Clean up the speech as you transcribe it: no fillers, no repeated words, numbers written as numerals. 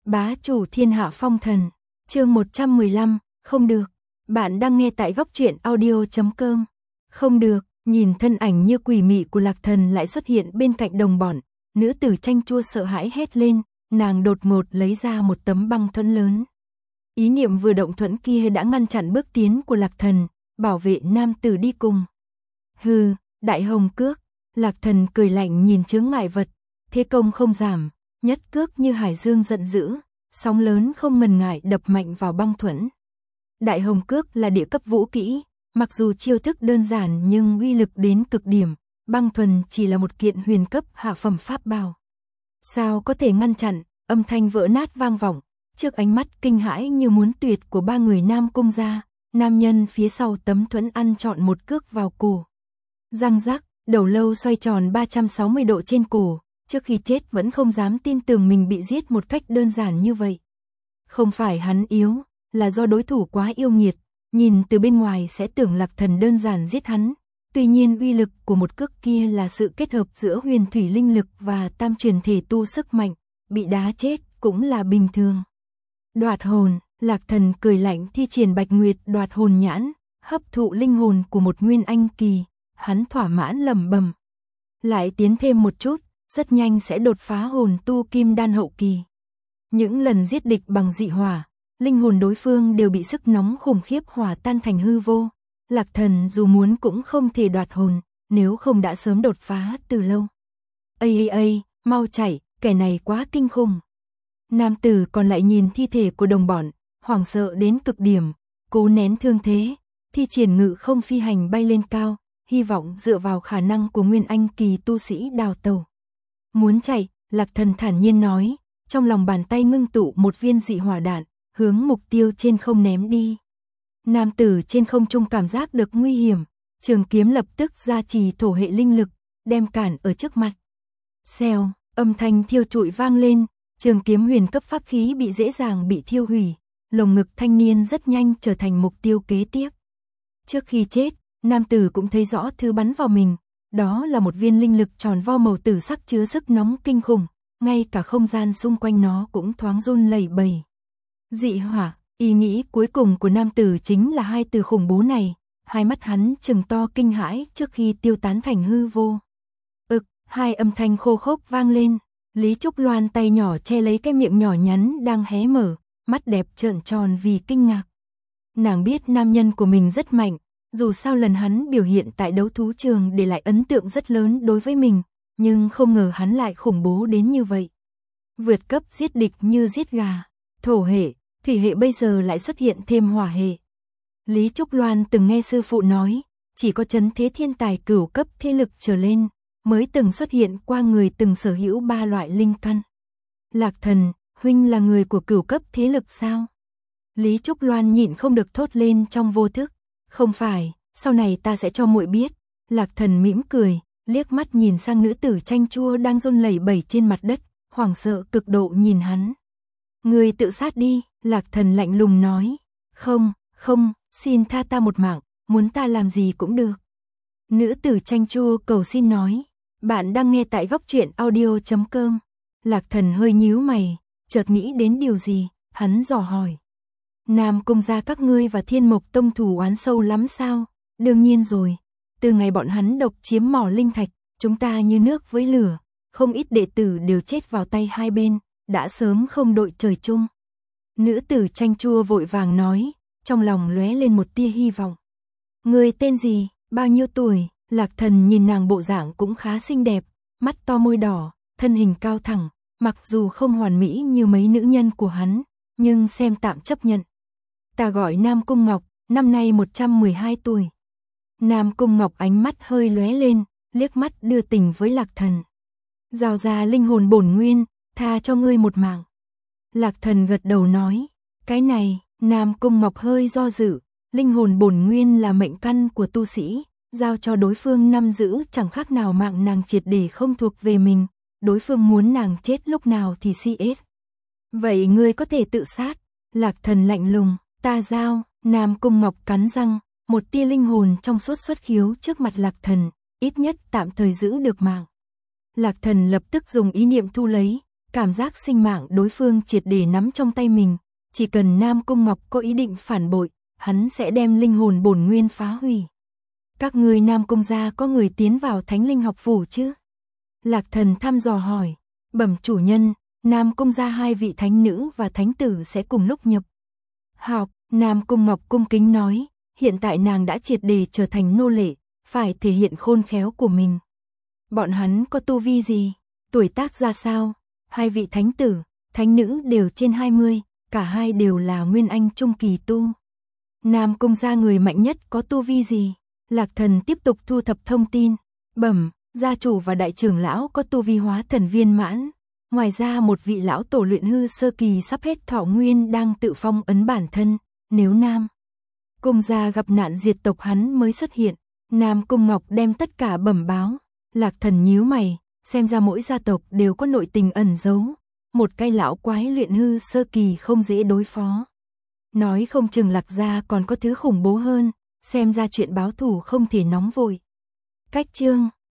Bá chủ thiên hạ phong thần, chương 115, không được. Bạn đang nghe tại góc truyện audio.com. Không được, nhìn thân ảnh như quỷ mị của Lạc Thần lại xuất hiện bên cạnh đồng bọn, nữ tử Chanh Chua sợ hãi hét lên, nàng đột ngột lấy ra một tấm băng thuẫn lớn. Ý niệm vừa động thuẫn kia đã ngăn chặn bước tiến của Lạc Thần, bảo vệ nam tử đi cùng. Hừ, đại hồng cước, Lạc Thần cười lạnh nhìn chướng ngại vật, thế công không giảm, nhất cước như hải dương giận dữ, sóng lớn không ngần ngại đập mạnh vào băng thuẫn. Đại hồng cước là địa cấp vũ kỹ, mặc dù chiêu thức đơn giản nhưng uy lực đến cực điểm, băng thuần chỉ là một kiện huyền cấp hạ phẩm pháp bảo. Sao có thể ngăn chặn, âm thanh vỡ nát vang vọng, trước ánh mắt kinh hãi như muốn tuyệt của ba người Nam Cung gia, nam nhân phía sau tấm thuẫn ăn trọn một cước vào cổ. Răng rắc, đầu lâu xoay tròn 360 độ trên cổ, trước khi chết vẫn không dám tin tưởng mình bị giết một cách đơn giản như vậy. Không phải hắn yếu, là do đối thủ quá yêu nghiệt, nhìn từ bên ngoài sẽ tưởng Lạc Thần đơn giản giết hắn. Tuy nhiên uy lực của một cước kia là sự kết hợp giữa huyền thủy linh lực và tam truyền thể tu sức mạnh, bị đá chết cũng là bình thường. Đoạt hồn, Lạc Thần cười lạnh thi triển Bạch Nguyệt đoạt hồn nhãn, hấp thụ linh hồn của một nguyên anh kỳ, hắn thỏa mãn lẩm bẩm. Lại tiến thêm một chút, rất nhanh sẽ đột phá hồn tu kim đan hậu kỳ. Những lần giết địch bằng dị hỏa, linh hồn đối phương đều bị sức nóng khủng khiếp hòa tan thành hư vô. Lạc Thần dù muốn cũng không thể đoạt hồn, nếu không đã sớm đột phá từ lâu. Ây, mau chạy, kẻ này quá kinh khủng. Nam tử còn lại nhìn thi thể của đồng bọn, hoảng sợ đến cực điểm, cố nén thương thế, thi triển ngự không phi hành bay lên cao, hy vọng dựa vào khả năng của nguyên anh kỳ tu sĩ đào tẩu. Muốn chạy, Lạc Thần thản nhiên nói, trong lòng bàn tay ngưng tụ một viên dị hỏa đạn, hướng mục tiêu trên không ném đi. Nam tử trên không trung cảm giác được nguy hiểm, trường kiếm lập tức gia trì thổ hệ linh lực, đem cản ở trước mặt. Xèo, âm thanh thiêu trụi vang lên, trường kiếm huyền cấp pháp khí bị dễ dàng bị thiêu hủy, lồng ngực thanh niên rất nhanh trở thành mục tiêu kế tiếp. Trước khi chết, nam tử cũng thấy rõ thứ bắn vào mình, đó là một viên linh lực tròn vo màu tử sắc chứa sức nóng kinh khủng, ngay cả không gian xung quanh nó cũng thoáng run lẩy bẩy. Dị hỏa, ý nghĩ cuối cùng của nam tử chính là hai từ khủng bố này, hai mắt hắn trừng to kinh hãi trước khi tiêu tán thành hư vô. Hai âm thanh khô khốc vang lên, Lý Trúc Loan tay nhỏ che lấy cái miệng nhỏ nhắn đang hé mở, mắt đẹp trợn tròn vì kinh ngạc. Nàng biết nam nhân của mình rất mạnh, dù sao lần hắn biểu hiện tại đấu thú trường để lại ấn tượng rất lớn đối với mình, nhưng không ngờ hắn lại khủng bố đến như vậy. Vượt cấp giết địch như giết gà, thổ hệ, thủy hệ bây giờ lại xuất hiện thêm hỏa hệ. Lý Trúc Loan từng nghe sư phụ nói, chỉ có trấn thế thiên tài cửu cấp thế lực trở lên, mới từng xuất hiện qua người từng sở hữu 3 loại linh căn. Lạc Thần, huynh là người của cửu cấp thế lực sao? Lý Trúc Loan nhịn không được thốt lên trong vô thức. Không phải, sau này ta sẽ cho muội biết. Lạc Thần mỉm cười, liếc mắt nhìn sang nữ tử Chanh Chua đang run lẩy bẩy trên mặt đất, hoảng sợ cực độ nhìn hắn. Người tự sát đi, Lạc Thần lạnh lùng nói. Không, xin tha ta một mạng, muốn ta làm gì cũng được. Nữ tử Chanh Chua cầu xin nói. Bạn đang nghe tại góc truyện audio.com. Lạc Thần hơi nhíu mày, chợt nghĩ đến điều gì, hắn dò hỏi. Nam Cung gia các ngươi và Thiên Mộc Tông thù oán sâu lắm sao? Đương nhiên rồi, từ ngày bọn hắn độc chiếm mỏ linh thạch, chúng ta như nước với lửa, không ít đệ tử đều chết vào tay hai bên, đã sớm không đội trời chung. Nữ tử Chanh Chua vội vàng nói, trong lòng lóe lên một tia hy vọng. Người tên gì, bao nhiêu tuổi? Lạc Thần nhìn nàng bộ dạng cũng khá xinh đẹp, mắt to môi đỏ, thân hình cao thẳng, mặc dù không hoàn mỹ như mấy nữ nhân của hắn, nhưng xem tạm chấp nhận. Ta gọi Nam Cung Ngọc, năm nay 112 tuổi. Nam Cung Ngọc ánh mắt hơi lóe lên, liếc mắt đưa tình với Lạc Thần. Giao ra linh hồn bổn nguyên, tha cho ngươi một mạng. Lạc Thần gật đầu nói, cái này, Nam Cung Ngọc hơi do dự, linh hồn bổn nguyên là mệnh căn của tu sĩ. Giao cho đối phương nắm giữ chẳng khác nào mạng nàng triệt để không thuộc về mình, đối phương muốn nàng chết lúc nào thì CS. Vậy ngươi có thể tự sát, Lạc Thần lạnh lùng, ta giao, Nam Cung Ngọc cắn răng, một tia linh hồn trong suốt xuất khiếu trước mặt Lạc Thần, ít nhất tạm thời giữ được mạng. Lạc Thần lập tức dùng ý niệm thu lấy, cảm giác sinh mạng đối phương triệt để nắm trong tay mình, chỉ cần Nam Cung Ngọc có ý định phản bội, hắn sẽ đem linh hồn bổn nguyên phá hủy. Các ngươi Nam Cung gia có người tiến vào Thánh Linh học phủ chứ? Lạc Thần thăm dò hỏi. Bẩm chủ nhân, Nam Cung gia 2 vị thánh nữ và thánh tử sẽ cùng lúc nhập học. Nam Cung Ngọc cung kính nói, hiện tại nàng đã triệt để trở thành nô lệ, phải thể hiện khôn khéo của mình. Bọn hắn có tu vi gì? Tuổi tác ra sao? 2 vị thánh tử, thánh nữ đều trên 20, cả hai đều là nguyên anh trung kỳ tu. Nam Cung gia người mạnh nhất có tu vi gì? Lạc Thần tiếp tục thu thập thông tin. Bẩm, gia chủ và đại trưởng lão có tu vi hóa thần viên mãn. Ngoài ra một vị lão tổ luyện hư sơ kỳ sắp hết thọ nguyên đang tự phong ấn bản thân. Nếu Nam Cung gia gặp nạn diệt tộc hắn mới xuất hiện. Nam Cung Ngọc đem tất cả bẩm báo. Lạc Thần nhíu mày, xem ra mỗi gia tộc đều có nội tình ẩn giấu. Một cái lão quái luyện hư sơ kỳ không dễ đối phó. Nói không chừng Lạc gia còn có thứ khủng bố hơn, xem ra chuyện báo thù không thể nóng vội. Cách chương